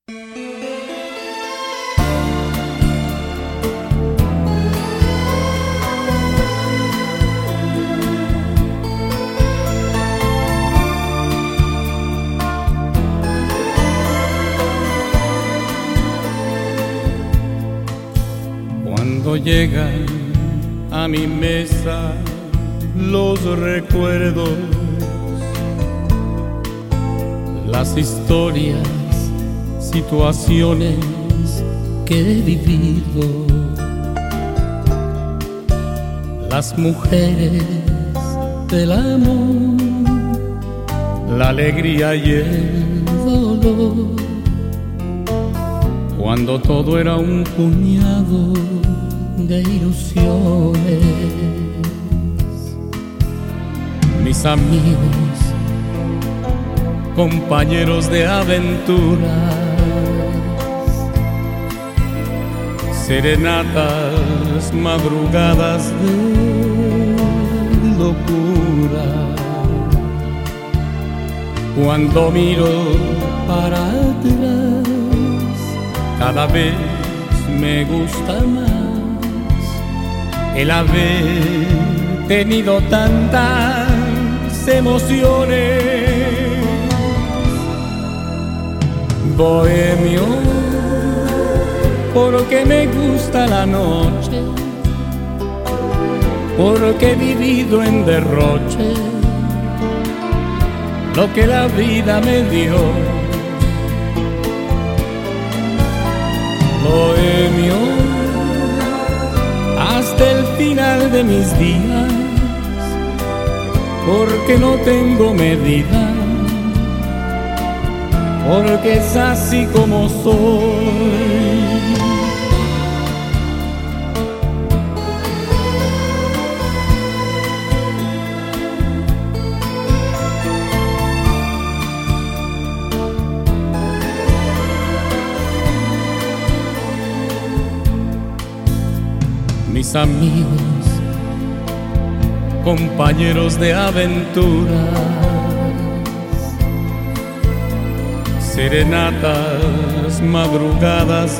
Cuando llegan a mi mesa los recuerdos, las historias, situaciones que he vivido, las mujeres del amor, la alegría y el dolor, cuando todo era un puñado de ilusiones. Mis amigos, compañeros de aventuras, serenatas, madrugadas de locura. Cuando miro para atrás, cada vez me gusta más el haber tenido tantas emociones. Bohemio, porque me gusta la noche, porque he vivido en derroche lo que la vida me dio. Bohemio, hasta el final de mis días, porque no tengo medida, porque es así como soy. Mis amigos, compañeros de aventuras, serenatas, madrugadas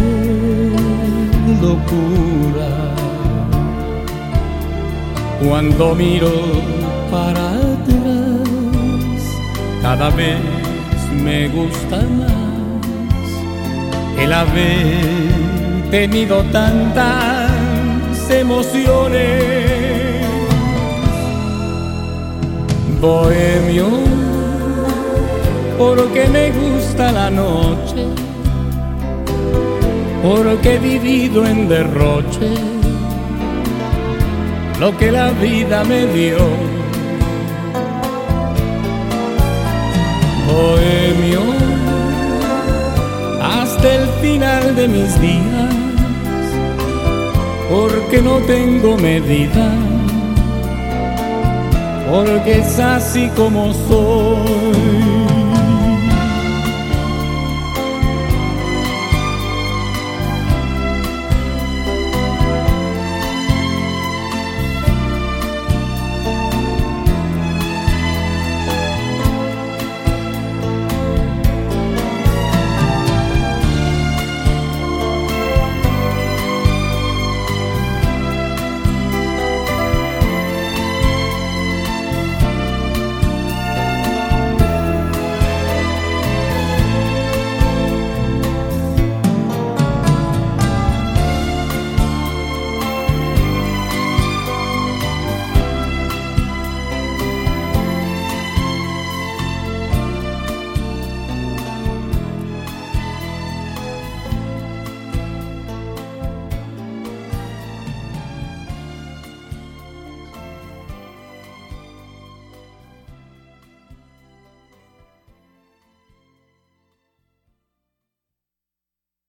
de locura. Cuando miro para atrás, cada vez me gusta más el haber tenido tantas emociones. Bohemio, porque me gusta la noche, porque he vivido en derroche lo que la vida me dio. Bohemio, hasta el final de mis días, porque no tengo medida, porque es así como soy.